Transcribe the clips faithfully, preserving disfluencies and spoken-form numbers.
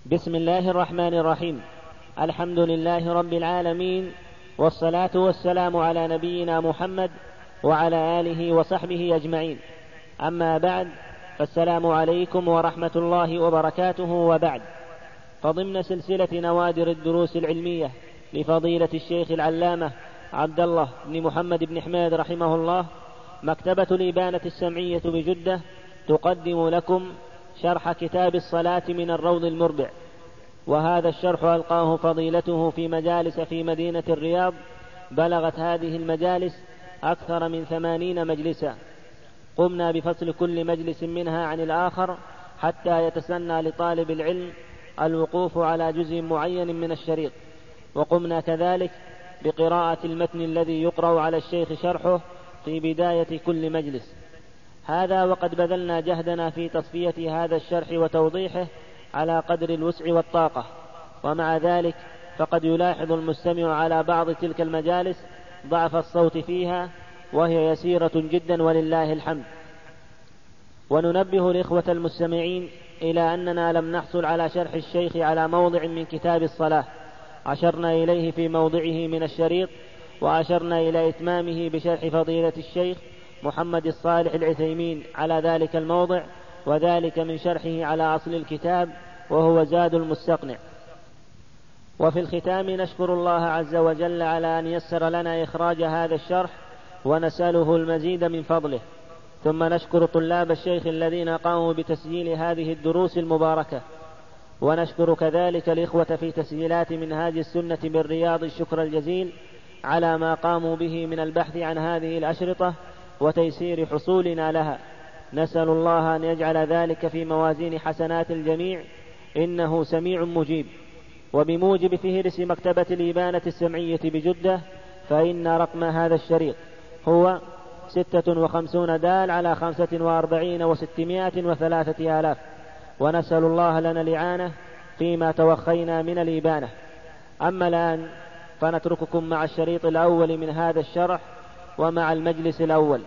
بسم الله الرحمن الرحيم. الحمد لله رب العالمين، والصلاة والسلام على نبينا محمد وعلى آله وصحبه أجمعين. أما بعد، فالسلام عليكم ورحمة الله وبركاته. وبعد، فضمن سلسلة نوادر الدروس العلمية لفضيلة الشيخ العلامة عبد الله بن محمد بن حميد رحمه الله، مكتبة الإبانة السمعية بجدة تقدم لكم شرح كتاب الصلاة من الروض المربع. وهذا الشرح ألقاه فضيلته في مجالس في مدينة الرياض، بلغت هذه المجالس أكثر من ثمانين مجلسا. قمنا بفصل كل مجلس منها عن الآخر حتى يتسنى لطالب العلم الوقوف على جزء معين من الشريط، وقمنا كذلك بقراءة المتن الذي يقرأ على الشيخ شرحه في بداية كل مجلس. هذا وقد بذلنا جهدنا في تصفية هذا الشرح وتوضيحه على قدر الوسع والطاقة، ومع ذلك فقد يلاحظ المستمع على بعض تلك المجالس ضعف الصوت فيها، وهي يسيرة جدا ولله الحمد. وننبه الإخوة المستمعين إلى أننا لم نحصل على شرح الشيخ على موضع من كتاب الصلاة، أشرنا إليه في موضعه من الشريط، وأشرنا إلى إتمامه بشرح فضيلة الشيخ محمد الصالح العثيمين على ذلك الموضع، وذلك من شرحه على أصل الكتاب وهو زاد المستقنع. وفي الختام نشكر الله عز وجل على أن يسر لنا إخراج هذا الشرح، ونسأله المزيد من فضله. ثم نشكر طلاب الشيخ الذين قاموا بتسجيل هذه الدروس المباركة، ونشكر كذلك الإخوة في تسجيلات منهاج السنة بالرياض الشكر الجزيل على ما قاموا به من البحث عن هذه الأشرطة وتيسير حصولنا لها. نسأل الله أن يجعل ذلك في موازين حسنات الجميع، إنه سميع مجيب. وبموجب فهرس مكتبة الإبانة السمعية بجدة، فإن رقم هذا الشريط هو ستة وخمسون دال على خمسة وأربعين وستمائة وثلاثة آلاف، ونسأل الله لنا الإعانة فيما توخينا من الإبانة. أما الآن فنترككم مع الشريط الأول من هذا الشرح ومع المجلس الأول.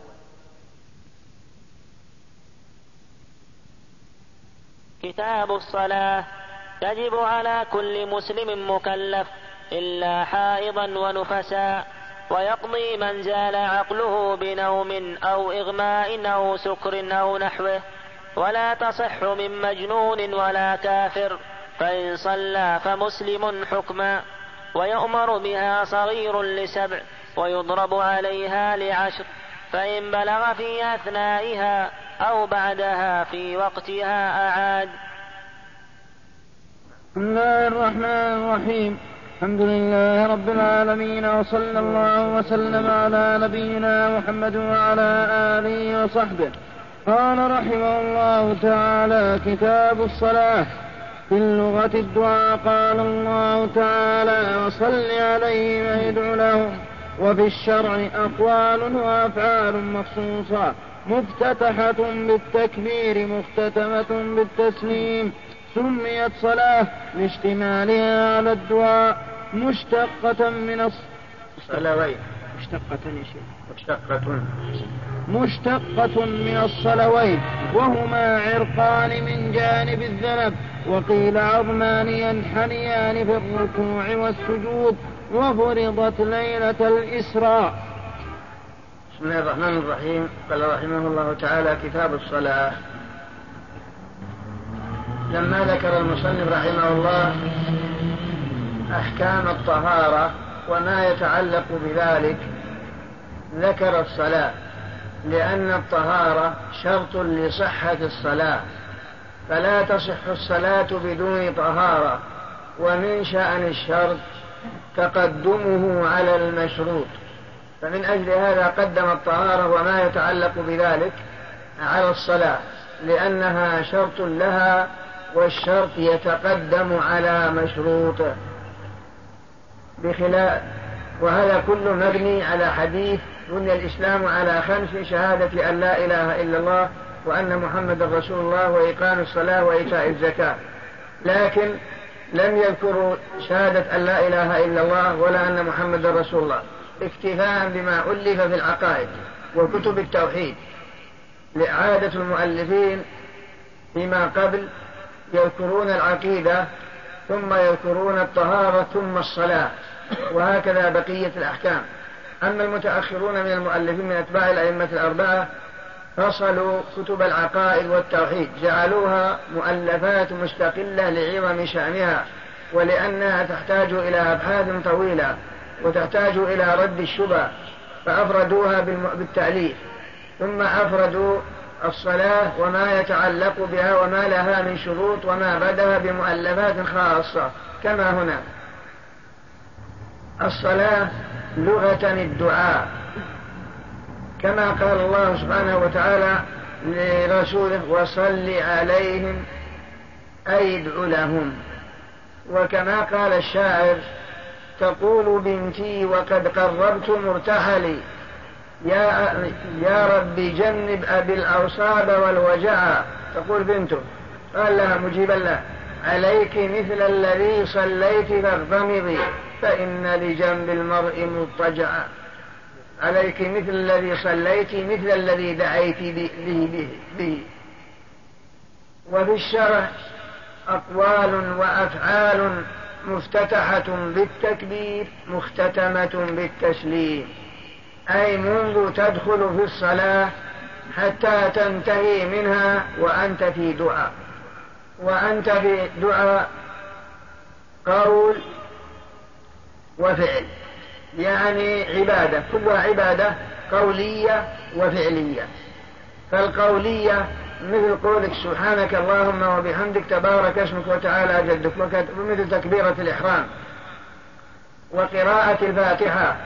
كتاب الصلاة. تجب على كل مسلم مكلف إلا حائضا ونفسا، ويقضي من زال عقله بنوم أو إغماء أو سكر أو نحوه، ولا تصح من مجنون ولا كافر، فإن صلى فمسلم حكما. ويؤمر بها صغير لسبع، ويضرب عليها لعشر، فإن بلغ في أثنائها أو بعدها في وقتها أعاد. بسم الله الرحمن الرحيم. الحمد لله رب العالمين، وصلى الله وسلم على نبينا محمد وعلى آله وصحبه. قال رحمه الله تعالى: كتاب الصلاة. في اللغة الدعاء. قال الله تعالى: وصل عليهم ادع لهم. وفي الشرع أقوال وأفعال مخصوصة، مفتتحة بالتكبير مختتمة بالتسليم. سميت صلاة لاشتمالها على الدعاء، مشتقة من الصلوين مشتقة مشتقة مشتقة من الصلوين، وهما عرقان من جانب الذنب، وقيل عظمان ينحنيان في الركوع والسجود، وفرضت ليلة الإسراء. بسم الله الرحمن الرحيم. قال رحمه الله تعالى: كتاب الصلاة. لما ذكر المصنف رحمه الله أحكام الطهارة وما يتعلق بذلك، ذكر الصلاة، لأن الطهارة شرط لصحة الصلاة، فلا تصح الصلاة بدون طهارة، ومن شأن الشرط تقدمه على المشروط، فمن أجل هذا قدم الطهارة وما يتعلق بذلك على الصلاة، لأنها شرط لها، والشرط يتقدم على مشروطه بخلاف. وهذا كله مبني على حديث: بني الإسلام على خمس: شهادة أن لا إله إلا الله وأن محمد رسول الله، وإقام الصلاة، وإيتاء الزكاة. لكن لم يذكروا شهادة أن لا إله إلا الله ولا أن محمد رسول الله، اكتفاء بما ألف في العقائد وكتب التوحيد، لعادة المؤلفين فيما قبل يذكرون العقيدة ثم يذكرون الطهارة ثم الصلاة، وهكذا بقية الأحكام. أما المتأخرون من المؤلفين من أتباع الأئمة الأربعة فصلوا كتب العقائد والتوحيد، جعلوها مؤلفات مستقلة لعظم شأنها ولأنها تحتاج إلى أبحاث طويلة وتحتاج إلى رد الشبه، فأفردوها بالتأليف. ثم أفردوا الصلاة وما يتعلق بها وما لها من شروط وما بدها بمؤلفات خاصة. كما هنا الصلاة لغة الدعاء، كما قال الله سبحانه وتعالى لرسوله وصل عليهم أي ادع لهم. وكما قال الشاعر تقول بنتي وقد قربت مرتحلي يا, يا رب جنب أبي الأوصاب والوجع. تقول بنته قال لها مجيبا له عليك مثل الذي صليت فاغتمضي فإن لجنب المرء مضطجعا. عليك مثل الذي صليت مثل الذي دعيت به, به, به. وفي الشرع أقوال وأفعال مفتتحة بالتكبير مختتمة بالتسليم، أي منذ تدخل في الصلاة حتى تنتهي منها وأنت في دعاء. وأنت في دعاء قول وفعل، يعني عبادة، كلها عبادة قولية وفعلية. فالقولية مثل قولك سبحانك اللهم وبحمدك تبارك اسمك وتعالى جدك، ومثل تكبيرة الإحرام وقراءة الفاتحة.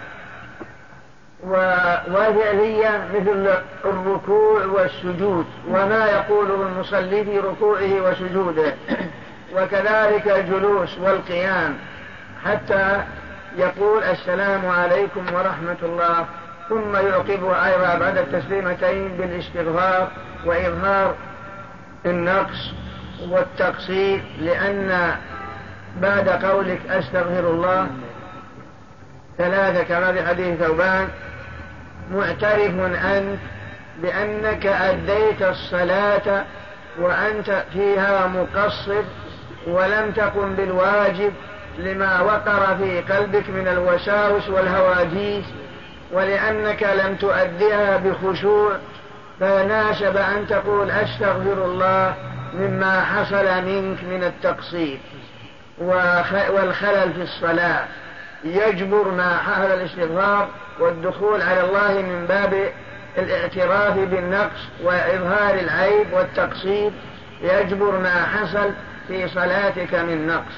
وفعلية مثل الركوع والسجود وما يقوله المصلي في ركوعه وسجوده، وكذلك الجلوس والقيام حتى يقول السلام عليكم ورحمة الله، ثم يعقبها أيضا بعد التسليمتين بالاستغفار وإظهار النقص والتقصير، لأن بعد قولك أستغفر الله ثلاثة كما في حديث ثوبان معترف أنت بأنك أديت الصلاة وأنت فيها مقصر ولم تقم بالواجب لما وقر في قلبك من الوساوس والهواجيس، ولأنك لم تؤديها بخشوع، فناسب أن تقول أستغفر الله مما حصل منك من التقصير والخلل في الصلاة. يجبر ما حصل الاستغفار والدخول على الله من باب الاعتراف بالنقص وإظهار العيب والتقصير، يجبر ما حصل في صلاتك من نقص.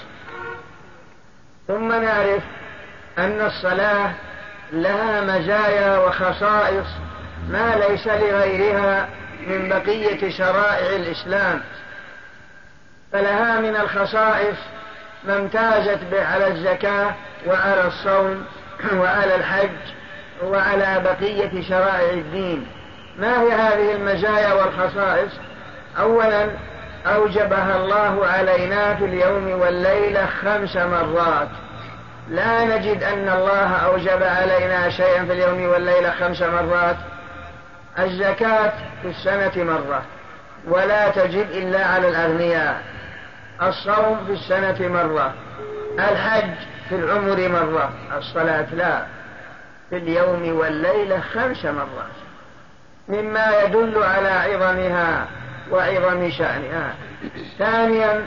ثم نعرف أن الصلاة لها مزايا وخصائص ما ليس لغيرها من بقية شرائع الإسلام. فلها من الخصائص ما امتازت به على الزكاة وعلى الصوم وعلى الحج وعلى بقية شرائع الدين. ما هي هذه المزايا والخصائص؟ أولا أوجبها الله علينا في اليوم والليلة خمس مرات. لا نجد أن الله أوجب علينا شيئا في اليوم والليلة خمس مرات. الزكاة في السنة مرة ولا تجب إلا على الأغنياء. الصوم في السنة مرة. الحج في العمر مرة. الصلاة لا، في اليوم والليلة خمس مرات، مما يدل على عظمها وعظم شأنها. ثانيا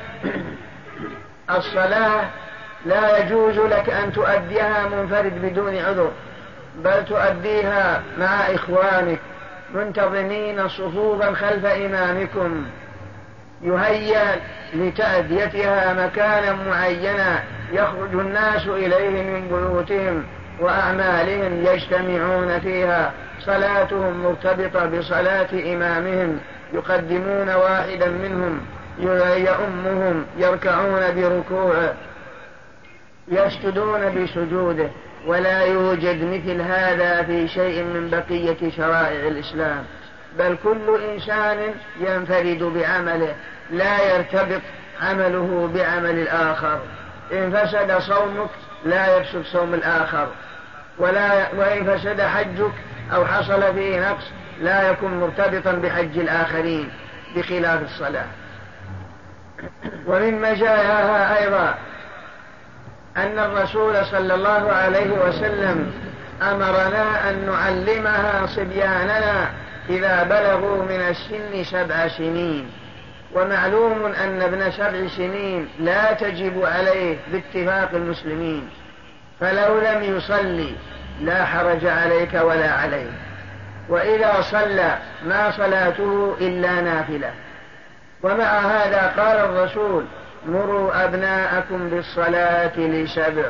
الصلاة لا يجوز لك أن تؤديها منفرد بدون عذر، بل تؤديها مع إخوانك منتظمين صفوفا خلف إمامكم، يهيأ لتأديتها مكانا معينا يخرج الناس إليه من بيوتهم وأعمالهم يجتمعون فيها، صلاتهم مرتبطة بصلاة إمامهم، يقدمون واحدا منهم يؤمهم، يركعون بركوعه، يسجدون بسجوده. ولا يوجد مثل هذا في شيء من بقية شرائع الإسلام، بل كل إنسان ينفرد بعمله، لا يرتبط عمله بعمل الآخر. إن فسد صومك لا يفسد صوم الآخر، ولا وإن فسد حجك أو حصل فيه نقص لا يكون مرتبطا بحج الآخرين، بخلاف الصلاة. ومن مزاياها أيضا أن الرسول صلى الله عليه وسلم أمرنا أن نعلمها صبياننا إذا بلغوا من السن سبع سنين، ومعلوم أن ابن سبع سنين لا تجب عليه باتفاق المسلمين، فلو لم يصلي لا حرج عليك ولا عليه، وإذا صلى ما صلاته إلا نافلة. ومع هذا قال الرسول: مروا أبناءكم بالصلاة لسبع،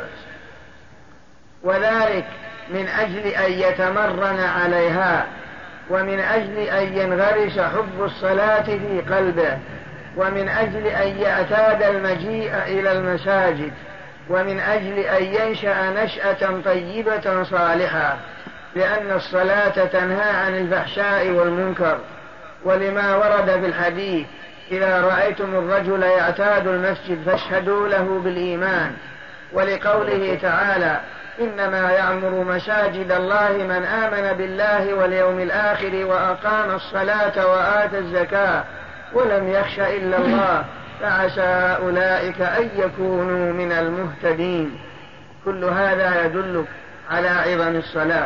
وذلك من أجل أن يتمرن عليها، ومن أجل أن ينغرس حب الصلاة في قلبه، ومن أجل أن يعتاد المجيء إلى المساجد، ومن أجل أن ينشأ نشأة طيبة صالحة، لأن الصلاة تنهى عن الفحشاء والمنكر، ولما ورد في الحديث: إذا رأيتم الرجل يعتاد المسجد فاشهدوا له بالإيمان، ولقوله تعالى: إنما يعمر مساجد الله من آمن بالله واليوم الآخر وأقام الصلاة وآتى الزكاة ولم يخش إلا الله فعسى أولئك أن يكونوا من المهتدين. كل هذا يدلك على عظم الصلاة.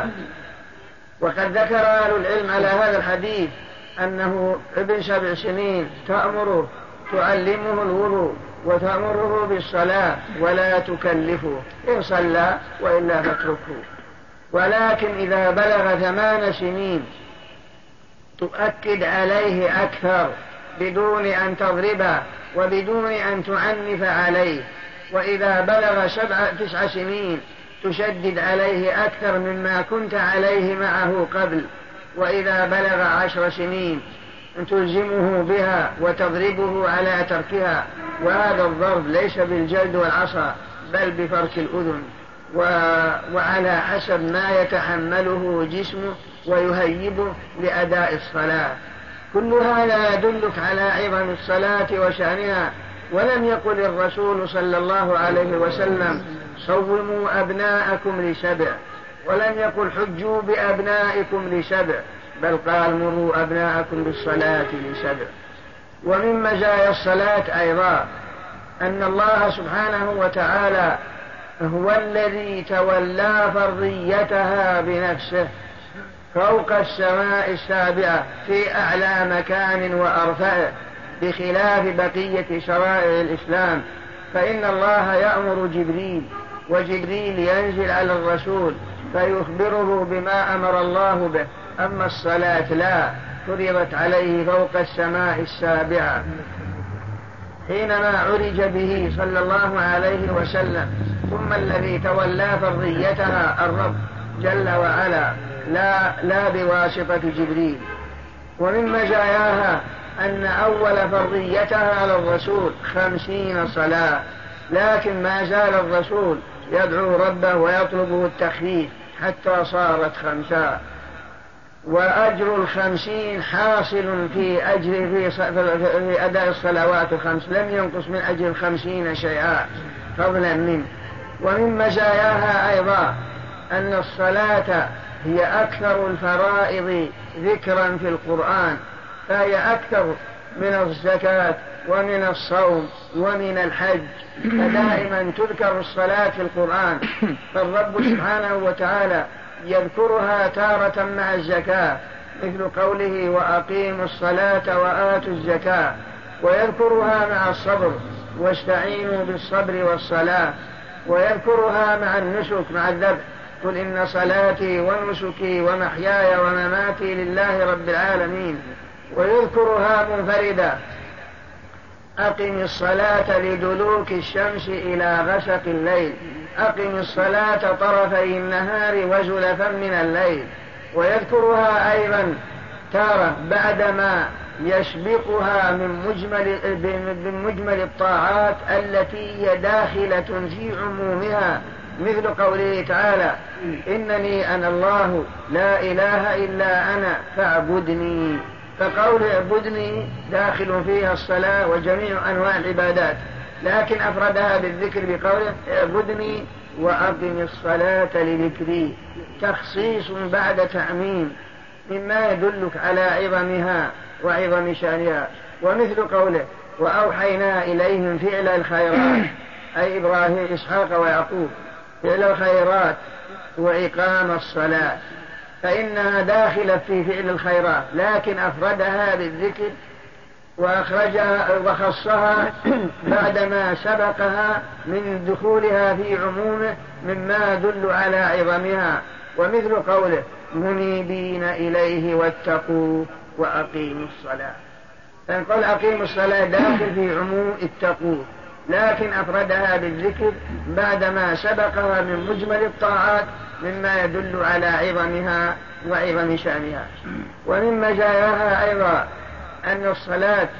وقد ذكر أهل العلم على هذا الحديث أنه ابن سبع سنين تأمره تعلمه الوضوء وتأمره بالصلاة ولا تكلفه، إن صلى وإلا فاتركه. ولكن إذا بلغ ثمان سنين تؤكد عليه أكثر بدون أن تضربه وبدون أن تعنف عليه. وإذا بلغ سبع تسع سنين تشدد عليه أكثر مما كنت عليه معه قبل. وإذا بلغ عشر سنين تلزمه بها وتضربه على تركها، وهذا الضرب ليس بالجلد والعصا بل بفرك الأذن، وعلى حسب ما يتحمله جسمه ويهيبه لأداء الصلاة. كل هذا يدلك على عظم الصلاة وشأنها. ولم يقل الرسول صلى الله عليه وسلم: صوموا أبناءكم لسبع، ولم يقل: حجوا بأبنائكم لسبع، بل قال: مروا أبناءكم بالصلاة لسبع. ومن مزايا الصلاة أيضا أن الله سبحانه وتعالى هو الذي تولى فرضيتها بنفسه فوق السماء السابعة في أعلى مكان وأرفعه، بخلاف بقية شرائع الإسلام. فإن الله يأمر جبريل، وجبريل ينزل على الرسول فيخبره بما أمر الله به. أما الصلاة لا، فرضت عليه فوق السماء السابعة. حينما عرج به صلى الله عليه وسلم، ثم الذي تولى فرضيتها الرب جل وعلا، لا, لا بواسطة جبريل. ومن مزاياها أن أول فرضيتها للرسول خمسين صلاة، لكن ما زال الرسول يدعو ربه ويطلبه التخفيف حتى صارت خمسة. وأجر الخمسين حاصل في أجر في, في أداء الصلوات الخمس، لم ينقص من أجر الخمسين شيئا فضلا منه. ومن مزاياها أيضا أن الصلاة هي أكثر الفرائض ذكرا في القرآن، فهي أكثر من الزكاة ومن الصوم ومن الحج، فدائما تذكر الصلاة في القرآن. فالرب سبحانه وتعالى يذكرها تارة مع الزكاة، مثل قوله: وأقيموا الصلاة وآتوا الزكاة، ويذكرها مع الصبر: واستعينوا بالصبر والصلاة، ويذكرها مع النسك مع الذبح: قل إن صلاتي ونسكي ومحياي ومماتي لله رب العالمين. ويذكرها منفردة: أقم الصلاة لدلوك الشمس إلى غسق الليل، أقم الصلاة طرفي النهار وزلفا من الليل. ويذكرها أيضا تارة بعدما يسبقها من مجمل, من مجمل الطاعات التي هي داخلة في عمومها، مثل قوله تعالى: إنني أنا الله لا إله إلا أنا فاعبدني. فقول اعبدني داخل فيها الصلاة وجميع أنواع العبادات، لكن أفردها بالذكر بقوله: اعبدني وأقم الصلاة لذكري، تخصيص بعد تعميم، مما يدلك على عظمها وعظم شأنها. ومثل قوله: وأوحينا إليهم فعل الخيرات، أي إبراهيم إسحاق ويعقوب، فعل الخيرات وإقام الصلاة، فإنها داخلة في فعل الخيرات، لكن أفردها بالذكر وأخرجها وخصها بعدما سبقها من دخولها في عمومه مما يدل على عظمها، ومثل قوله منيبين إليه واتقوا وأقيموا الصلاة، فنقول أقيموا الصلاة داخل في عموم اتقوا، لكن أفردها بالذكر بعدما سبقها من مجمل الطاعات مما يدل على عظمها وعظم شأنها. ومن مزاياها أيضا أن الصلاة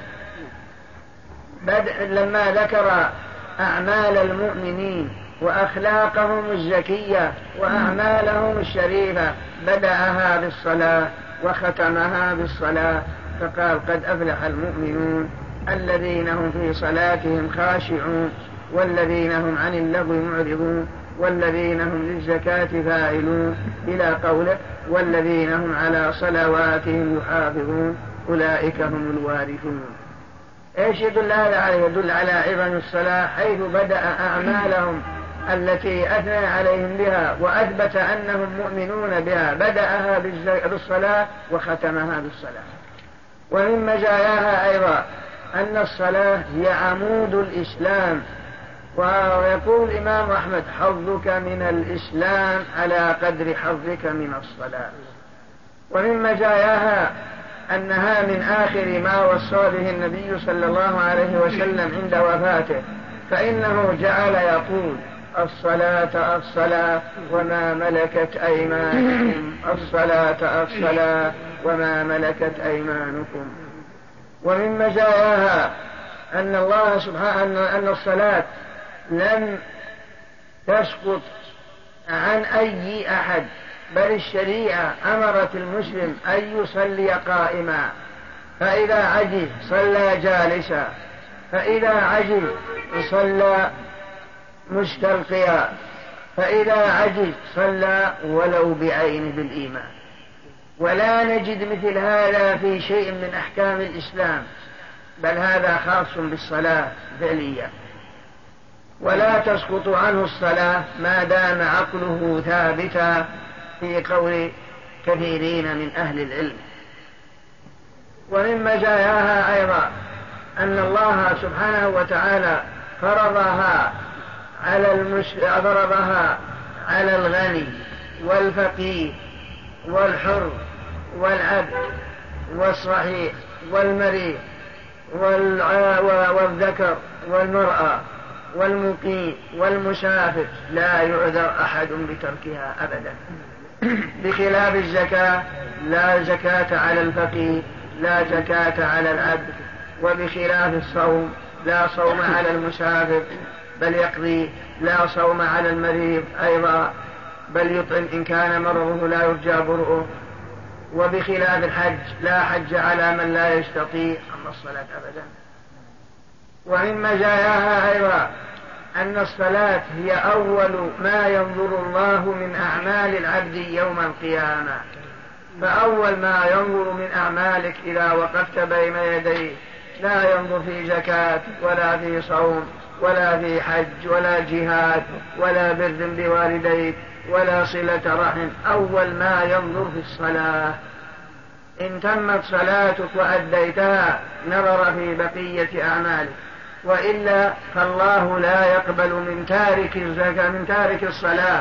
بدأ لما ذكر أعمال المؤمنين وأخلاقهم الزكية وأعمالهم الشريفة بدأها بالصلاة وختمها بالصلاة، فقال قد أفلح المؤمنون الذين هم في صلاتهم خاشعون والذين هم عن اللغو معرضون والذين هم للزكاة فاعلون إلى قوله والذين هم على صلواتهم يحافظون أولئك هم الوارثون. ايش يدل هذا عليه؟ يدل على عظم الصلاة، حيث بدأ أعمالهم التي أثنى عليهم بها وأثبت أنهم مؤمنون بها بدأها بالصلاة وختمها بالصلاة. ومن مزاياها أيضا أن الصلاة هي عمود الإسلام، ويقول الإمام أحمد حظك من الإسلام على قدر حظك من الصلاة. ومن مزاياها أنها من آخر ما وصى به النبي صلى الله عليه وسلم عند وفاته، فإنه جعل يقول الصلاة الصلاة وما ملكت أيمانكم، الصلاة الصلاة وما ملكت أيمانكم. ومن مزاياها أن الله سبحانه أن الصلاة لم تسقط عن أي أحد، بل الشريعة أمرت المسلم أن يصلي قائما، فإذا عجز صلى جالسا، فإذا عجز صلى مستلقيا، فإذا عجز صلى ولو بعين بالإيمان. ولا نجد مثل هذا في شيء من أحكام الإسلام، بل هذا خاص بالصلاة فعليا، ولا تسقط عنه الصلاة ما دام عقله ثابتا في قول كثيرين من أهل العلم. ومن مزاياها أيضا أن الله سبحانه وتعالى فرضها على المش... فرضها على الغني والفقير والحر والعبد والصحيح والمريض والع... والذكر والمرأة والمقيم والمسافر، لا يعذر أحد بتركها أبدا، بخلاف الزكاة لا زكاة على الفقير لا زكاة على العبد، وبخلاف الصوم لا صوم على المسافر بل يقضي، لا صوم على المريض أيضا بل يطعم إن كان مرضه لا يرجى برؤه، وبخلاف الحج لا حج على من لا يستطيع أما الصلاة أبدا. ومن مزاياها أيضا أن الصلاة هي أول ما ينظر الله من أعمال العبد يوم القيامة، فأول ما ينظر من أعمالك إذا وقفت بين يديه لا ينظر في زكاة ولا في صوم ولا في حج ولا جهاد ولا بر بوالديك ولا صلة رحم، أول ما ينظر في الصلاة. إن تمت صلاتك وأديتها نظر في بقية أعمالك، وإلا فالله لا يقبل من تارك الزكاة من تارك الصلاة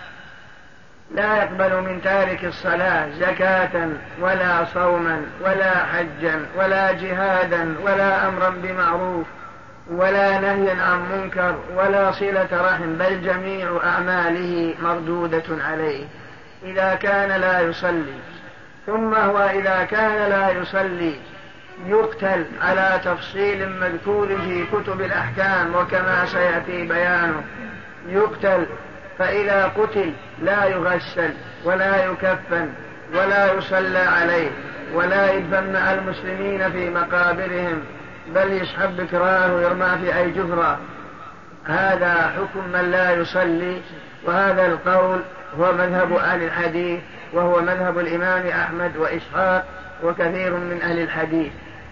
لا يقبل من تارك الصلاة زكاة ولا صوما ولا حجا ولا جهادا ولا أمرا بمعروف ولا نهيا عن منكر ولا صلة رحم، بل جميع أعماله مردودة عليه إذا كان لا يصلي. ثم هو إذا كان لا يصلي يقتل على تفصيل مذكور في كتب الأحكام وكما سيأتي بيانه، يقتل، فإذا قتل لا يغسل ولا يكفن ولا يصلى عليه ولا يدفن مع المسلمين في مقابرهم، بل يسحب بكراه ويرمى في أي جفرة. هذا حكم من لا يصلي، وهذا القول هو مذهب أهل الحديث، وهو مذهب الإمام أحمد وإسحاق وكثير من أهل الحديث.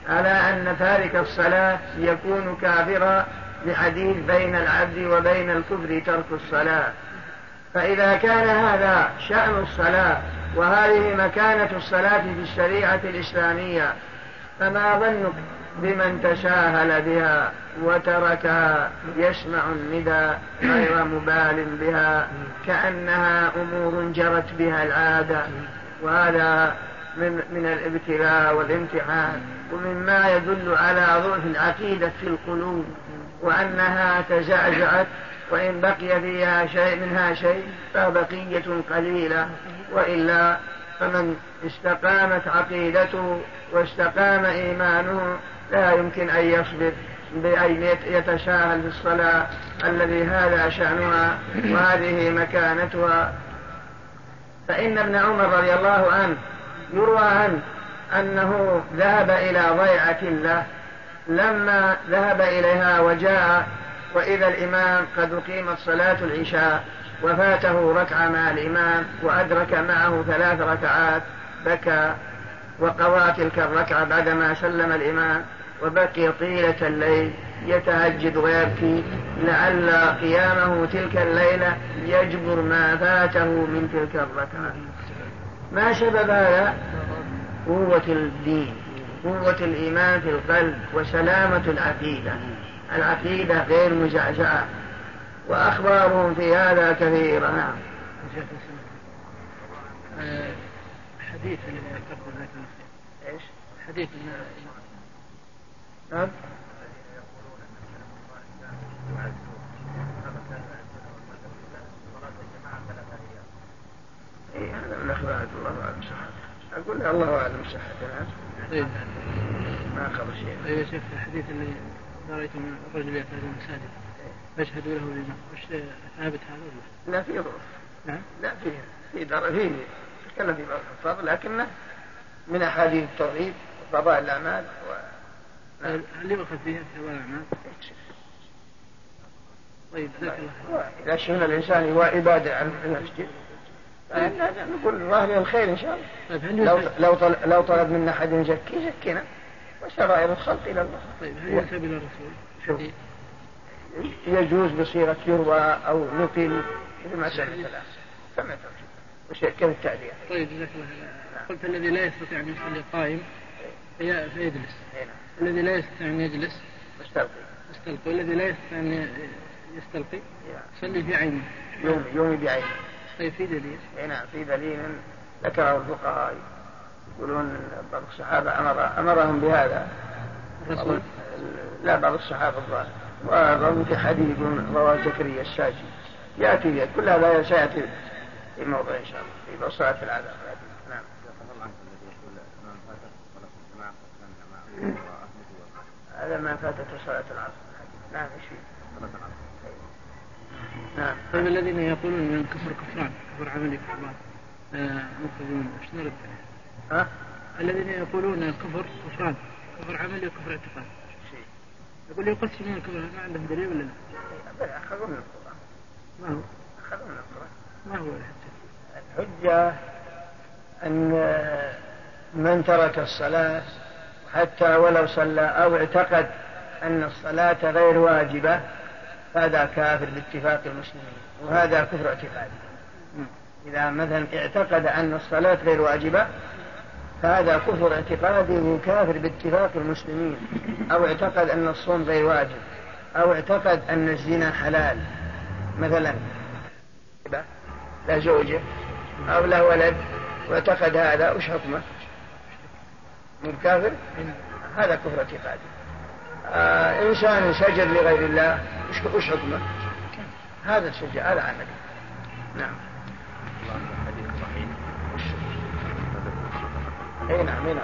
على أن تارك الصلاة يكون كافرا لحديث بين العبد وبين الكفر ترك الصلاة. فإذا كان هذا شأن الصلاة وهذه مكانة الصلاة في الشريعة الإسلامية، فما ظنك بمن تساهل بها وتركها يسمع الندى غير مبال بها كأنها أمور جرت بها العادة؟ وهذا من, من الابتلاء والامتحان، ومما يدل على ضعف العقيدة في القلوب، وأنها تزعزعت، وإن بقي فيها شيء منها شيء فبقية قليلة، وإلا فمن استقامت عقيدته واستقام إيمانه لا يمكن أن يصبر بأن يتساهل في الصلاة الذي هذا شأنها وهذه مكانتها. فإن ابن عمر رضي الله عنه يروى عنه أنه ذهب إلى ضيعة له، لما ذهب إليها وجاء وإذا الإمام قد أقيمت صلاة العشاء وفاته ركعة مع الإمام وأدرك معه ثلاث ركعات، بكى وقضى تلك الركعة بعدما سلم الإمام، وبقي طيلة الليل يتهجد ويبكي لعل قيامه تلك الليلة يجبر ما فاته من تلك الركعة. ما سبب هذا؟ قوة الدين، قوة الإيمان في القلب، وسلامة العقيدة، العقيدة غير مزعزعة، وأخبارهم في هذا كثيرة. نعم. حديث اللي يقول لك ايش؟ حديث نعم. إيه هذا من أخبار الله أعلم صحته. أقول الله أعلم صحته. طيب. ما أخبر شيء. طيب يا شيخ، الحديث اللي رأيت من الرجل يأتي المساجد يشهد له الإمام، وش ثابت هذا ولا؟ لا فيه ضعف. نعم. لا فيه في در فيه تكلم في بعض الفضل، لكنه من أحاديث التوحيد وفضائل الأعمال. و... نعم. هل يؤخذ فيها فضائل الأعمال؟ طيب ذاك الله. إذا شهد الإنسان هو عبادة عن المسجد نقول ظاهر الخير إن شاء الله. طيب لو لو طلب, لو طلب منا أحد يزكي زكينا، وشرائر الخلق إلى الله. طيب هل ينسب إلى الرسول؟ شوف يجوز بصيغة يروى أو نقل مثل ما سمعت الآن سمعت وشيء كم التعليق. طيب ذاك الله. قلت الذي لا يستطيع أن يصلي قائم فيجلس، الذي لا يستطيع أن يجلس يستلقي، يستلقي، والذي لا يستطيع أن يستلقي يصلي في عينه، يوم يومي بعينه. طيب في دليل؟ نعم في دليل ذكره الفقهاء، يقولون بعض الصحابة أمر أمرهم بهذا. الرسول؟ لا بعض الصحابة الظاهر، وظن في حديث يقولون رواه زكريا الشاجي، يأتي كل هذا سيأتي في موضع إن شاء الله في صلاة العذاب. نعم. هذا ما فاتت صلاة العصر. نعم ايش فيه؟ صلاة العصر. نعم. طيب الذين يقولون من كفر كفران، كفر عملي كفران، مخرجون ايش نرد؟ ها؟ الذين يقولون الكفر كفران، كفر عملي وكفر اعتقاد. شيء. يقول يقسمون الكفر، ما عندهم دليل ولا لا؟ بل أخذوا من القرآن. ما هو؟ أخذوا من القرآن. ما هو الحجة؟ الحجة أن من ترك الصلاة حتى ولو صلى أو اعتقد أن الصلاة غير واجبة هذا كافر باتفاق المسلمين، وهذا كفر اعتقادي. إذا مثلا اعتقد أن الصلاة غير واجبة فهذا كفر اعتقادي وكافر باتفاق المسلمين، أو اعتقد أن الصوم غير واجب، أو اعتقد أن الزنا حلال مثلا لا زوجة أو لا ولد واعتقد هذا، وش حكمه؟ من كافر؟ هذا كفر اعتقادي. آه إنسان سجد لغير الله وش حكمه؟ هذا السجد هذا عمل. نعم. اي نعم نعم.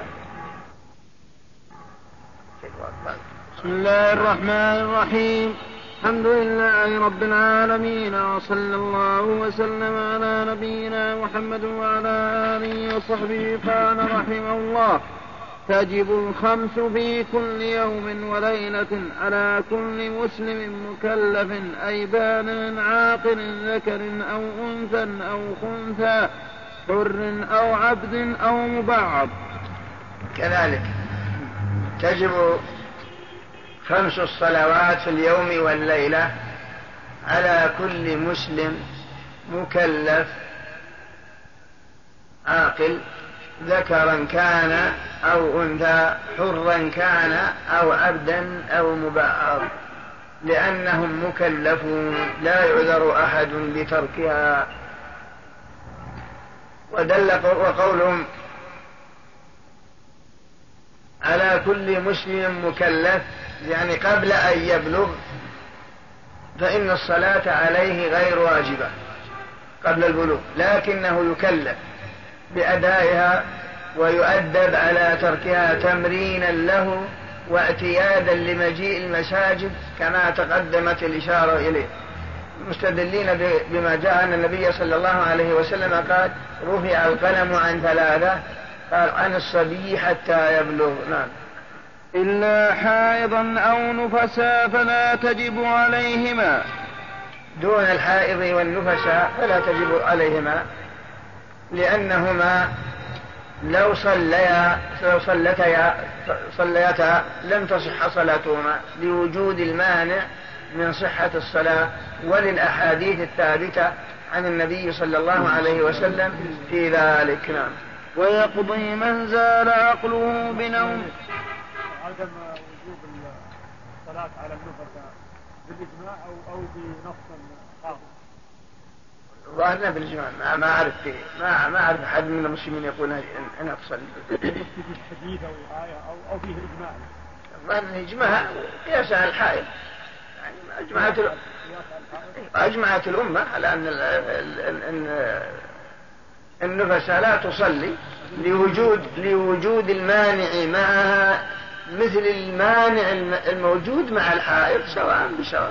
بسم الله الرحمن الرحيم. الحمد لله رب العالمين، وصلى الله وسلم على نبينا محمد وعلى آله وصحبه. قال رحمه الله: تجب الخمس في كل يوم وليلة على كل مسلم مكلف، أي بالغ عاقل ذكر أو أنثى أو خنثى، حر أو عبد أو مبعض. كذلك تجب خمس الصلوات في اليوم والليلة على كل مسلم مكلف عاقل ذكرا كان أو أنثى، حرا كان أو عبدا أو مبعض، لأنهم مكلفون لا يعذر أحد بتركها. ودل وقولهم على كل مسلم مكلف يعني قبل أن يبلغ، فإن الصلاة عليه غير واجبة قبل البلوغ، لكنه يكلف بأدائها ويؤدب على تركها تمرينا له واعتيادا لمجيء المساجد كما تقدمت الإشارة إليه، مستدلين بما جاء أن النبي صلى الله عليه وسلم قال رفع القلم عن ثلاثة، قال عن الصبي حتى يبلغ. نعم. إلا حائضا أو نفسا فلا تجب عليهما. دون الحائض والنفساء فلا تجب عليهما، لأنهما لو صليا لو صليتا صليتا لم تصح صلاتهما لوجود المانع من صحة الصلاة وللأحاديث الثابتة عن النبي صلى الله عليه وسلم في ذلك. نعم. ويقضي من زال عقله بنوم. عدم وجوب الصلاة على النفساء بالإجماع أو أو بنص خاص. وأنا بالإجماع ما ما أعرف فيه ما ما أعرف أحد من المسلمين يقول أنا أتصلي. حديث أو آية أو أو فيه الإجماع. ما الإجماع قياس على الحائض، يعني أجمعت أجمعت الأمة على أن أن النفساء لا تصلي لوجود لوجود المانع معها مثل المانع الموجود مع الحائض سواء بسواء.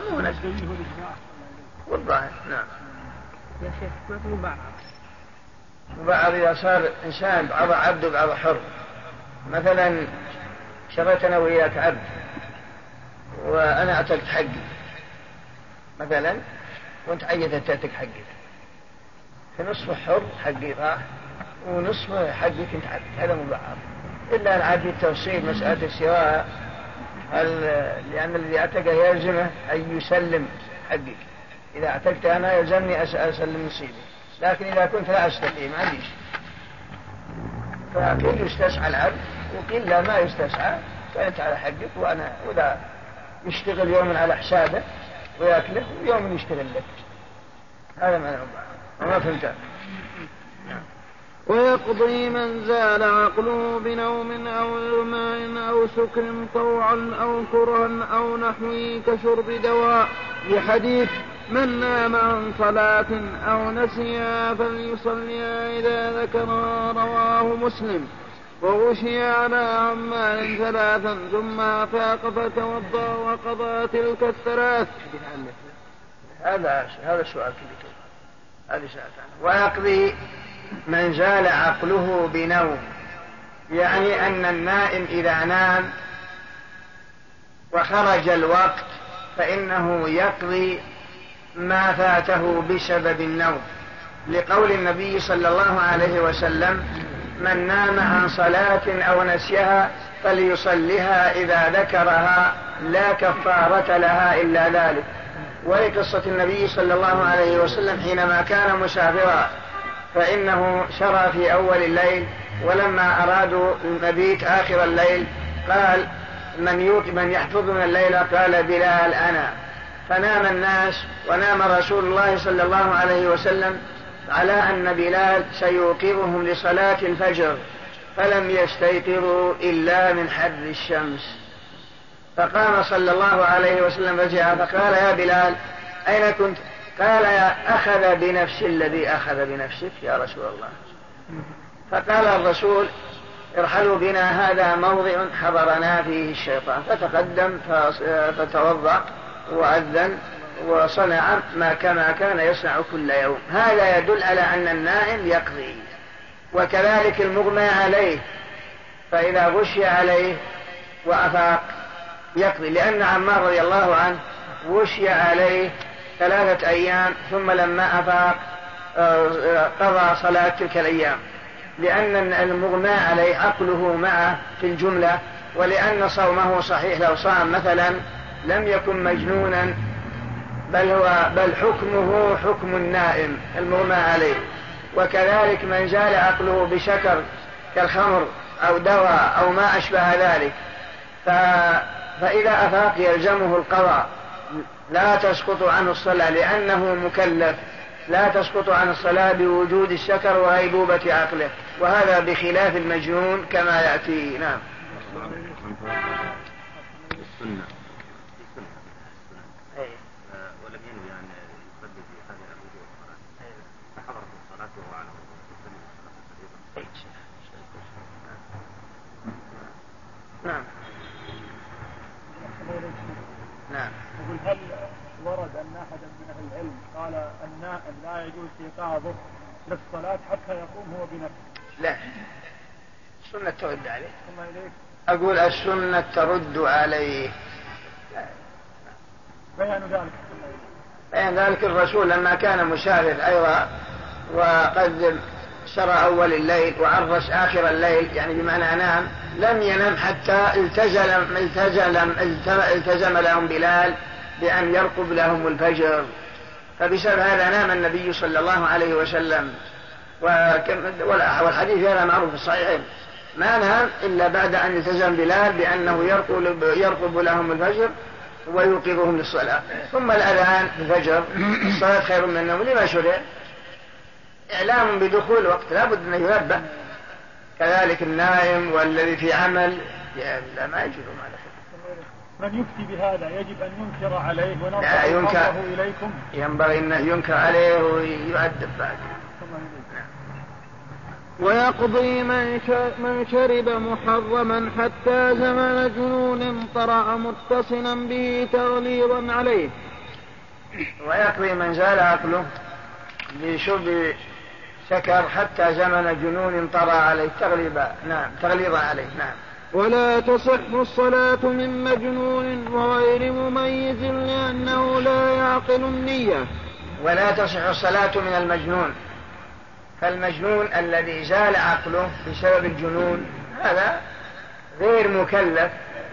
والله. نعم. يا شيخ ما في مبعض. مبعض إذا صار إنسان بعض عبد وبعض حر، مثلا شريت أنا وياك عبد وأنا أعطيت حقي مثلا وأنت عيدت تأتك حقي، فنصف حر حقي راح ونصف حقي كنت عبد، هذا مبعض. إلا العادي التوصيل مسألة السواء، لأن الذي اعتقه يلزمه أن يسلم حقك. إذا اعتقت أنا يلزمني أسلم نصيبي، لكن إذا كنت لا أستطيع ما عنديش، فقيل يستسعى العبد وقيل لا ما يستسعى، كانت على حقك وأنا ولا يشتغل يوم على حسابه ويأكله ويوم يشتغل لك. هذا ما نعم. ما فهمت. ويقضي من زال عقله بنوم أو إغماء أو سكر طوعا أو كرها أو نحوه كشرب دواء، لحديث من نام عن صلاة أو نسيها فليصليها إذا ذكرها، رواه مسلم. وغشي على عمال ثلاثا ثم أفاق فتوضأ وقضى تلك الثلاث. هذا هذا سؤال كبير. هذه سؤال. ويقضي من زال عقله بنوم، يعني أن النائم إذا نام وخرج الوقت فإنه يقضي ما فاته بسبب النوم، لقول النبي صلى الله عليه وسلم من نام عن صلاة أو نسيها فليصلها إذا ذكرها لا كفارة لها إلا ذلك. ولقصة النبي صلى الله عليه وسلم حينما كان مسافرا فإنه سرى في أول الليل، ولما أرادوا المبيت آخر الليل قال من من يحفظ من الليل؟ قال بلال أنا. فنام الناس ونام رسول الله صلى الله عليه وسلم على أن بلال سيوقظهم لصلاة الفجر، فلم يستيقظوا إلا من حر الشمس. فقام صلى الله عليه وسلم رجع فقال يا بلال أين كنت؟ قال يا أخذ بنفس الذي أخذ بنفسك يا رسول الله. فقال الرسول ارحلوا بنا هذا موضع حضرنا فيه الشيطان، فتقدم فتوضأ وأذن وصنع ما كما كان يصنع كل يوم. هذا يدل على أن النائم يقضي، وكذلك المغمى عليه فإذا غشي عليه وأفاق يقضي، لأن عمار رضي الله عنه غشي عليه ثلاثة أيام ثم لما أفاق قضى صلاة تلك الأيام، لأن المغمى عليه عقله معه في الجملة ولأن صومه صحيح لو صام مثلا لم يكن مجنونا، بل هو بل حكمه حكم النائم المغمى عليه. وكذلك من زال عقله بسكر كالخمر أو دواء أو ما أشبه ذلك، ف... فإذا أفاق يلزمه القضاء، لا تسقط عنه الصلاة لأنه مكلف، لا تسقط عن الصلاة بوجود السكر وغيبوبة عقله، وهذا بخلاف المجنون كما يأتي. نعم. السنة ولم ينوي أن يصلي في هذه الوجوه الصلاة، فحضرت الصلاة وهو على نعم. نعم. يقول هل ورد أن أحدا من أهل العلم قال النائم لا يجوز إيقاظه للصلاة حتى يقوم هو بنفسه؟ لا، السنة ترد عليه. أقول السنة ترد عليه. بيان ذلك بيان ذلك الرسول لما كان مسافر أيضا وقد سرى أول الليل وعرس آخر الليل، يعني بمعنى نام، لم ينم حتى التزم التزم التزم لهم بلال بأن يرقب لهم الفجر، فبسبب هذا نام النبي صلى الله عليه وسلم. والحديث هذا معروف في الصحيحين، ما نام إلا بعد أن التزم بلال بأنه يرقب, يرقب لهم الفجر ويوقظهم للصلاة. ثم الأذان الفجر، الصلاة خير من النوم، لما شرع؟ إعلام بدخول الوقت، لا بد أن ينبه. كذلك النائم والذي في عمل لا ما يجوز. من يفتي بهذا يجب أن ينكر عليه ونرفع أمره إليكم، ينبغي أن ينكر عليه ويؤدب بعد. ويقضي من شرب محرما حتى زمن جنون طرأ متصلا به تغليظا عليه. ويقضي من زال عقله بشرب سكر حتى زمن جنون طرأ عليه تغليظا. نعم، تغليظا عليه. نعم. ولا تصح الصلاة من مجنون وغير مميز لأنه لا يعقل النية. ولا تصح الصلاة من المجنون، فالمجنون الذي زال عقله بسبب الجنون هذا غير مكلف،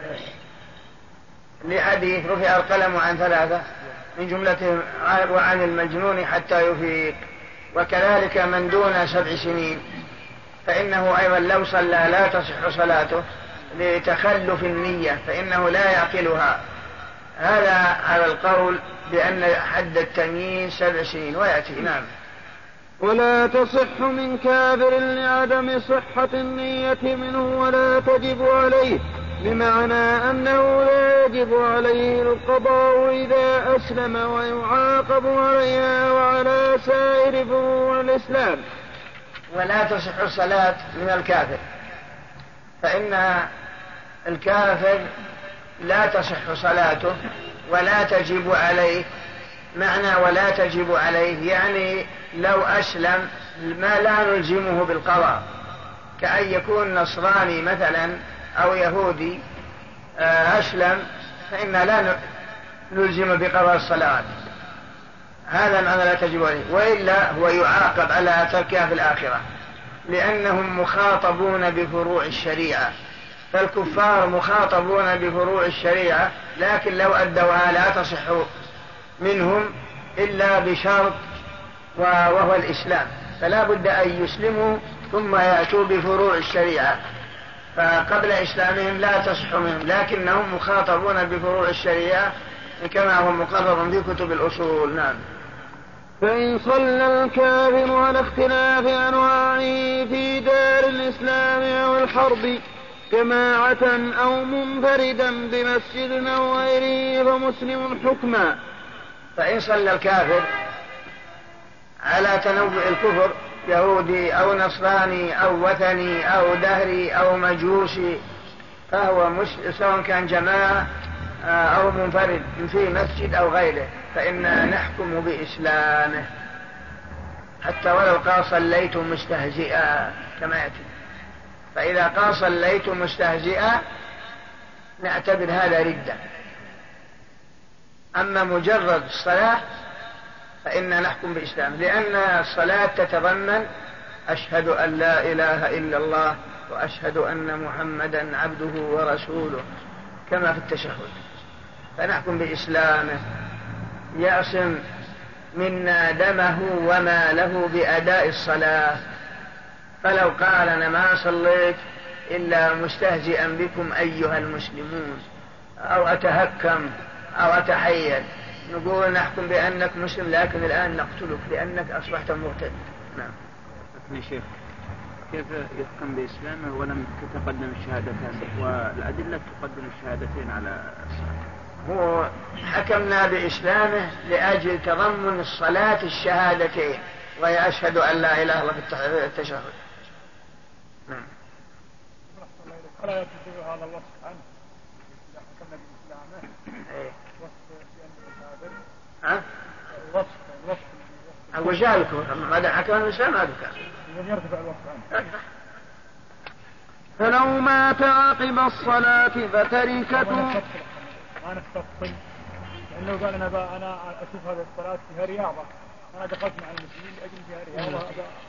لحديث رفع القلم عن ثلاثة من جملتهم وعن المجنون حتى يفيق. وكذلك من دون سبع سنين فإنه أيضا لو صلى لا تصح صلاته لتخلف النية، فإنه لا يعقلها. هذا على القول بأن حد التمييز سبع سنين ويأتي. نعم. ولا تصح من كافر لعدم صحة النية منه ولا تجب عليه، بمعنى أنه لا يجب عليه القضاء إذا أسلم ويعاقب عليها وعلى سائر فروع الإسلام. ولا تصح الصلاة من الكافر، فإن الكافر لا تصح صلاته ولا تجب عليه. معنى ولا تجب عليه يعني لو أسلم ما لا نلزمه بالقضاء، كأن يكون نصراني مثلا أو يهودي أسلم فإن لا نلزم بقضاء الصلاة، هذا معنى لا تجب عليه. وإلا هو يعاقب على تركها في الآخرة، لأنهم مخاطبون بفروع الشريعة، فالكفار مخاطبون بفروع الشريعة، لكن لو أدوها لا تصح منهم إلا بشرط وهو الإسلام، فلا بد أن يسلموا ثم يأتوا بفروع الشريعة، فقبل إسلامهم لا تصح منهم، لكنهم مخاطبون بفروع الشريعة كما هو مقرر في كتب الأصول. نعم. فإن صلى الكافر على اختلاف أنواعه في دار الإسلام أو الحرب جماعة أو منفردا بمسجد أو غيره فمسلم حكما. فإن صلى الكافر على تنوع الكفر، يهودي أو نصراني أو وثني أو دهري أو مجوسي، فهو مسلم سواء كان جماعة أو منفرد في مسجد أو غيره، فإن نحكم بإسلامه حتى ولو قال صليت مستهزئا كما يأتي. فإذا قال صليت مستهزئا نعتبر هذا ردة. أما مجرد الصلاة فإن نحكم بإسلام، لأن الصلاة تتضمن أشهد أن لا إله إلا الله وأشهد أن محمدا عبده ورسوله كما في التشهد، فنحكم بإسلامه يعصم منا دمه وماله بأداء الصلاة. فلو قال أنا ما صليت إلا مستهزئا بكم أيها المسلمون أو أتهكم أو أتحيل، نقول نحكم بأنك مسلم لكن الآن نقتلك لأنك أصبحت مرتد. نعم. يا شيخ، كيف يحكم بإسلامه ولم تتقدم الشهادتان والأدلة تقدم الشهادتين على الصلاة؟ هو حكمنا بإسلامه لأجل تضمن الصلاة الشهادتين، ويشهد أن لا إله إلا في التشهد. نعم. ألا يتصل هذا الوصف عنه إذا حكمنا بإسلامه؟ إيه. وصف بأنه كافر. ها؟ الوصف الوصف أقول جالكم ماذا حكم الإسلام هذا كافر. إذا يرتفع الوصف عنه. فلو مات عقب الصلاة فتركته. ما نستفصل لأنه قال أنا بقى أنا أشوف هذه الصلاة فيها رياضة، أنا دخلت مع المسلمين لأجل فيها رياضة.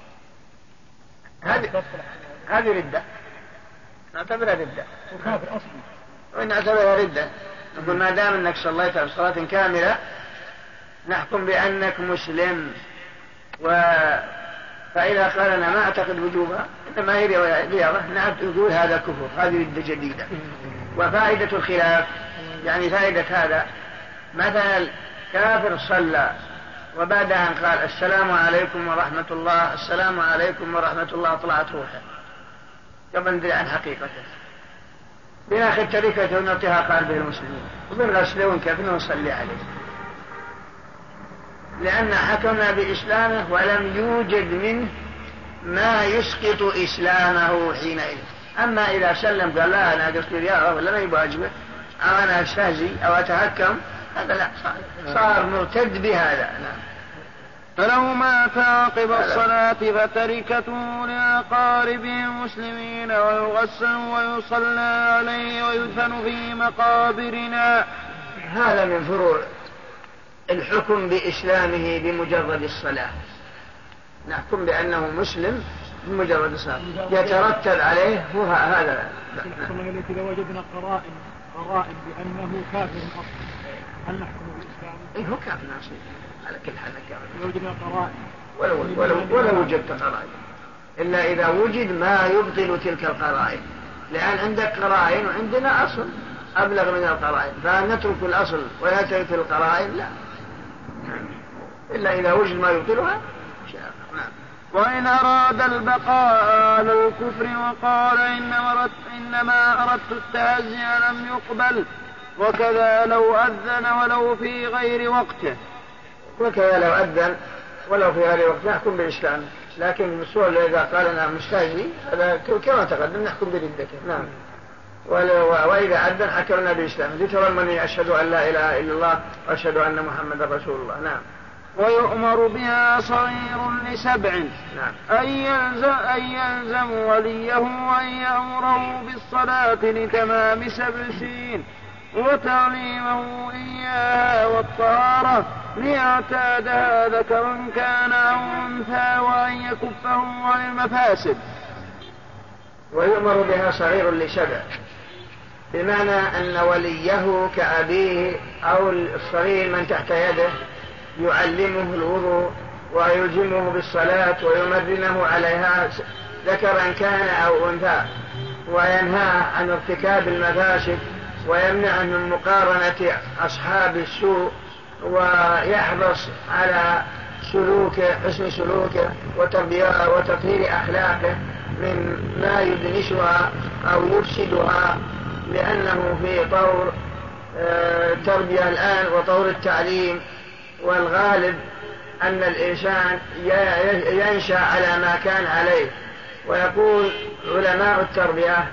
هذه هذه ردة، نعتبرها ردة وكافر أصلي، ونعتبرها ردة. نقول ما دام أنك صليت صلاة كاملة نحكم بأنك مسلم، و فإذا قال أنا ما أعتقد وجوبها إنما هي رياضة نقول هذا كفر، هذه ردة جديدة. وفائدة الخلاف يعني فائدة هذا، مثلا كافر صلى وبعد أن قال السلام عليكم ورحمة الله السلام عليكم ورحمة الله طلعت روحه قبل ندري عن حقيقته، بناخذ تركته ونعطيها قلبه المسلمين وبنغسله ونكفنه ونصلي عليه، لأن حكمنا بإسلامه ولم يوجد منه ما يسقط إسلامه حينئذ. أما إذا سلم قال لا أنا قصدي رياضة ولا ما يبواجبه أو أنا أستهزي أو أتهكم، هذا لا، صار مرتد بهذا. نعم. فلو مات عقب الصلاة فتركته لأقاربه المسلمين ويغسل ويصلى عليه ويدفن في مقابرنا. هذا من فروع الحكم بإسلامه بمجرد الصلاة، نحكم بأنه مسلم بمجرد الصلاة يترتب عليه هو هذا. إذا وجدنا قرائن قرائن بأنه كافر أصلا هل نحكم بالإسلام؟ إيه هو كافر ناصر على كل حال كافر. إذا وجدنا قرائن ولو ولو ولو وجدت قرائن إلا إذا وجد ما يبطل تلك القرائن، لأن عندك قرائن وعندنا أصل أبلغ من القرائن، فنترك الأصل ونترك القرائن لا، إلا إذا وجد ما يبطلها. نعم. وإن أراد البقاء على الكفر وقال إنما أردت, إنما أردت التهزئ لم يقبل، وكذا لو أذن ولو في غير وقته. وكذا لو أذن ولو في غير وقته نحكم بالإسلام، لكن السؤال إذا قال أنا مستهزئ هذا كما تقدم نحكم بردته. نعم. وإذا أذن حكمنا بالإسلام لترمني أشهد أن لا إله إلا الله وأشهد أن محمدا رسول الله. نعم. ويؤمر بها صغير لسبع. نعم. أن يلزم, أن يلزم وليه وأن يأمره بالصلاة لتمام سبع سنين وتعليمه إياها والطهارة ليعتادها ذكرا كان أو أنثى وأن يكفه عن المفاسد. ويؤمر بها صغير لسبع بمعنى أن وليه كأبيه أو الصغير من تحت يده يعلمه الوضوء ويلزمه بالصلاة ويمرنه عليها ذكرا كان أو أنثى، وينهى عن ارتكاب المفاسد ويمنع من مقارنة أصحاب السوء، ويحرص على سلوكه حسن سلوكه وتطهير أخلاقه من ما يدنسها أو يفسدها، لأنه في طور التربية الآن وطور التعليم، والغالب أن الإنسان ينشأ على ما كان عليه. ويقول علماء التربية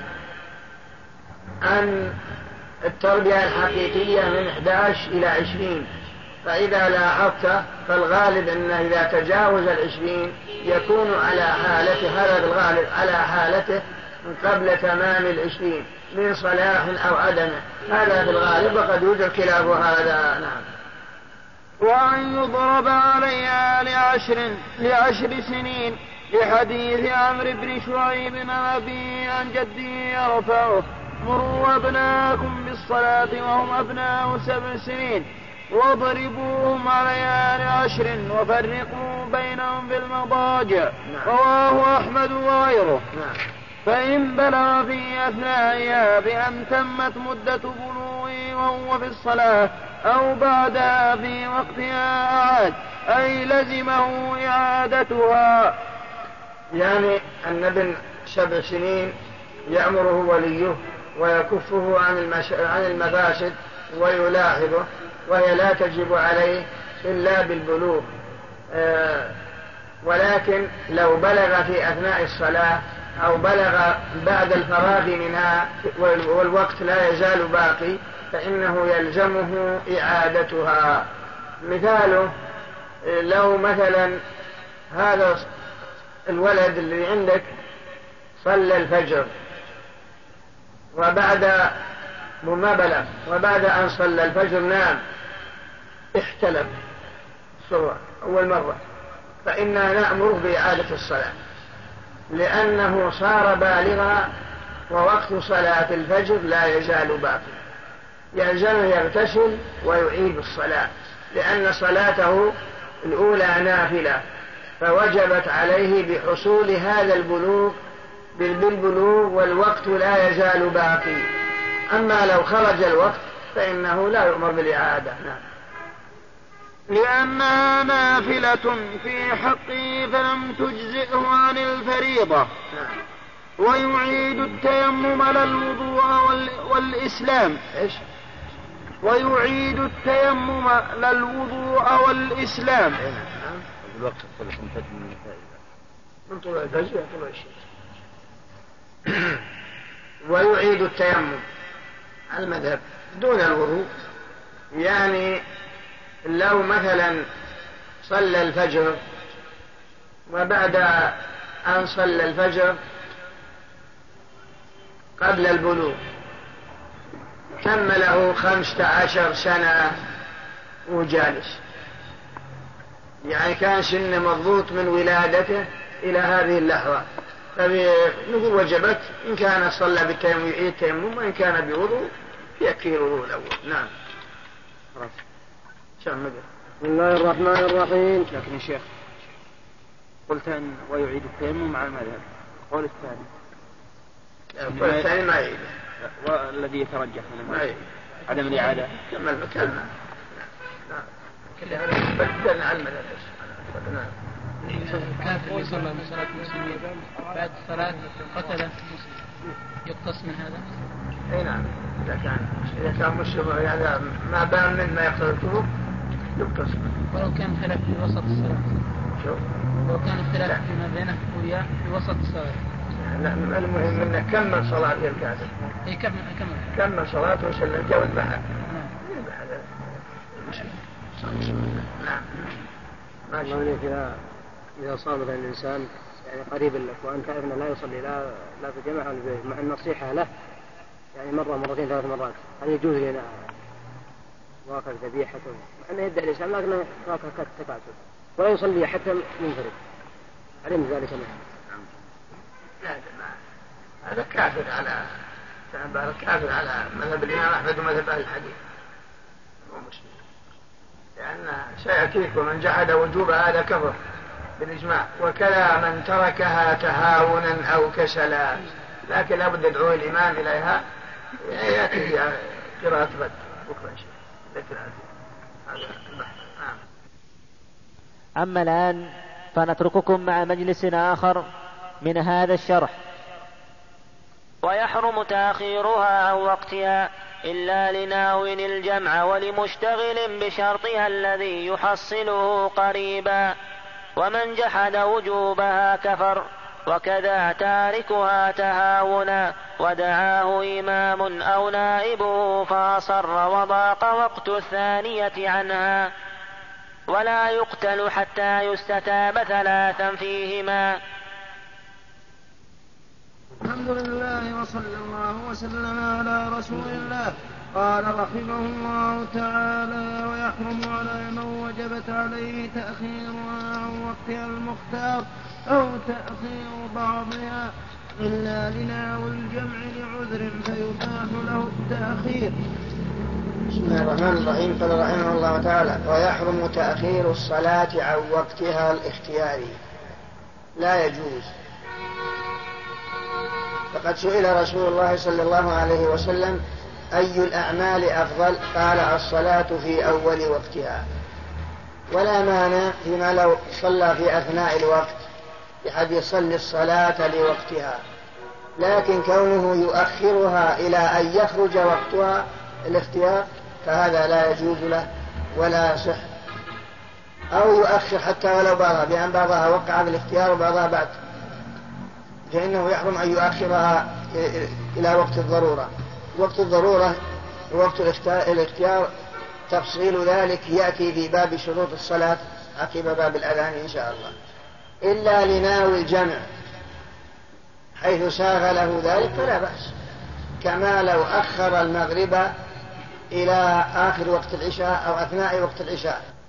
أن التربية الحقيقية من إحدى عشر إلى عشرين، فإذا لاحظت فالغالب أنه إذا تجاوز العشرين يكون على حالته، هذا بالغالب على حالته قبل تمام العشرين من صلاح أو عدم، هذا بالغالب وقد يوجد خلاف هذا. نعم. وأن يضرب عليها لعشر, لعشر سنين لحديث عمرو بن شعيب عن أبيه عن جده يرفعه: مروا أبناءكم بالصلاة وهم أبناء سبع سنين واضربوهم عليها عشر وفرقوا بينهم في المضاجع. رواه أحمد وغيره. فإن بلغ في أثنائها بأن تمت مدة بلوغه وهو في الصلاة أو بعدها في وقتها أعاد، أي لزمه إعادتها. يعني أن ابن سبع سنين يأمره وليه ويكفه عن, المش... عن المفاسد ويلاحظه، وهي لا تجب عليه إلا بالبلوغ. آه ولكن لو بلغ في أثناء الصلاة أو بلغ بعد الفراغ منها والوقت لا يزال باقي فإنه يلزمه إعادتها. مثاله لو مثلا هذا الولد اللي عندك صلى الفجر وبعد ما بلغ وبعد أن صلى الفجر نام احتلم صورة أول مرة، فإننا نأمر بإعادة الصلاة لأنه صار بالغا ووقت صلاة الفجر لا يزال باقي، يلزمه يغتسل ويعيد الصلاة لأن صلاته الأولى نافلة فوجبت عليه بحصول هذا البلوغ بالبلوغ والوقت لا يزال باقي. أما لو خرج الوقت فإنه لا يؤمر بالإعادة. نعم. لأنها نافلة في حقه فلم تجزئه عن الفريضة. نعم. ويعيد التيمم للوضوء والإسلام. إيش؟ ويعيد التيمم للوضوء والإسلام. نعم. الوقت خلص امتد من الفائدة من طلوع الفجر طلوع الشمس. ويعيد التيمم على المذهب دون الوضوء، يعني لو مثلا صلى الفجر وبعد أن صلى الفجر قبل البلوغ كمله خمسة عشر سنة وجالس، يعني كان سن مضبوط من ولادته إلى هذه اللحظة، فنقول وجبت إن كان صلى بالتيمم يعيد التيمم، وإن كان بوضوء يكفي الوضوء الأول. نعم. بسم الله الرحمن الرحيم. لكن يا شيخ قلت أن ويعيد التيمم مع المذهب، القول الثاني القول الثاني ما يعيد، والذي يترجح من عدم الإعادة كمل كلمة. نعم. بدلنا على المذهب. نعم. الكافر اللي صلى من صلاة المسلمين بعد الصلاة قتل مسلم يقتص من هذا؟ اي نعم، إذا كان إذا كان مسلم يعني ما بان من ما يقتل الكفر يقتص. ولو كان خلاف في وسط الصلاة؟ شو؟ لو كان الخلاف فيما بينه وياه في وسط الصلاة؟ لا، المهم انه كمل صلاة الكافر. اي كمل كمل كمل صلاته وسلم جو البحر. نعم. ما شاء إذا إذا صام مثلا الإنسان يعني قريب لك وأنت تعرف أنه لا يصلي لا لا في جماعة ولا مع النصيحة له يعني مرة مرتين ثلاث مرات، هل يجوز لنا واقع ذبيحته مع أنه يدعي الإسلام لكنه واقع تكاتب ولا يصلي حتى منفرد، علم ذلك منه؟ لا هذا كافر على كافر على مذهب الإمام أحمد ومذهب أهل الحديث ومسلم، لأن سيأتيك ومن جحد وجوب هذا كفر بالإجماع، وكذا من تركها تهاونا أو كسلا، لكن لابد يدعو الإمام إليها يأتي فيها قراءة غد بكرة إن شاء الله. هذا البحث. نعم. أما الآن فنترككم مع مجلس آخر من هذا الشرح. ويحرم تأخيرها عن وقتها إلا لناو الجمع ولمشتغل بشرطها الذي يحصله قريبا، ومن جحد وجوبها كفر، وكذا تاركها تهاونا ودعاه إمام أو نائبه فأصر وضاق وقت الثانية عنها، ولا يقتل حتى يستتاب ثلاثا فيهما. الحمد لله وصلى الله وسلم على رسول الله قال رحمه الله تعالى: ويحرم على من وجبت عليه تأخيرها عن وقتها المختار أو تأخير بعضها إلا لناول الجمع لعذر فيباح له التأخير. بسم الله الرحمن الرحيم. قال رحمه الله تعالى: ويحرم تأخير الصلاة عن وقتها الاختياري، لا يجوز. فقد سئل رسول الله صلى الله عليه وسلم: أي الأعمال أفضل؟ قال: الصلاة في أول وقتها. ولا مانع فيما لو صلى في أثناء الوقت بحد يصلي الصلاة لوقتها، لكن كونه يؤخرها إلى أن يخرج وقتها الاختيار فهذا لا يجوز له ولا يصح. أو يؤخر حتى ولو بعضها، بأن بعضها وقع بالاختيار وبعضها بعد، فإنه يحرم أن يؤخرها إلى وقت الضرورة. وقت الضرورة ووقت الاختيار تفصيل ذلك يأتي في باب شروط الصلاة عقب باب الأذان إن شاء الله. إلا لناوي الجمع حيث ساغ له ذلك فلا بأس، كما لو أخر المغرب إلى آخر وقت العشاء أو أثناء وقت العشاء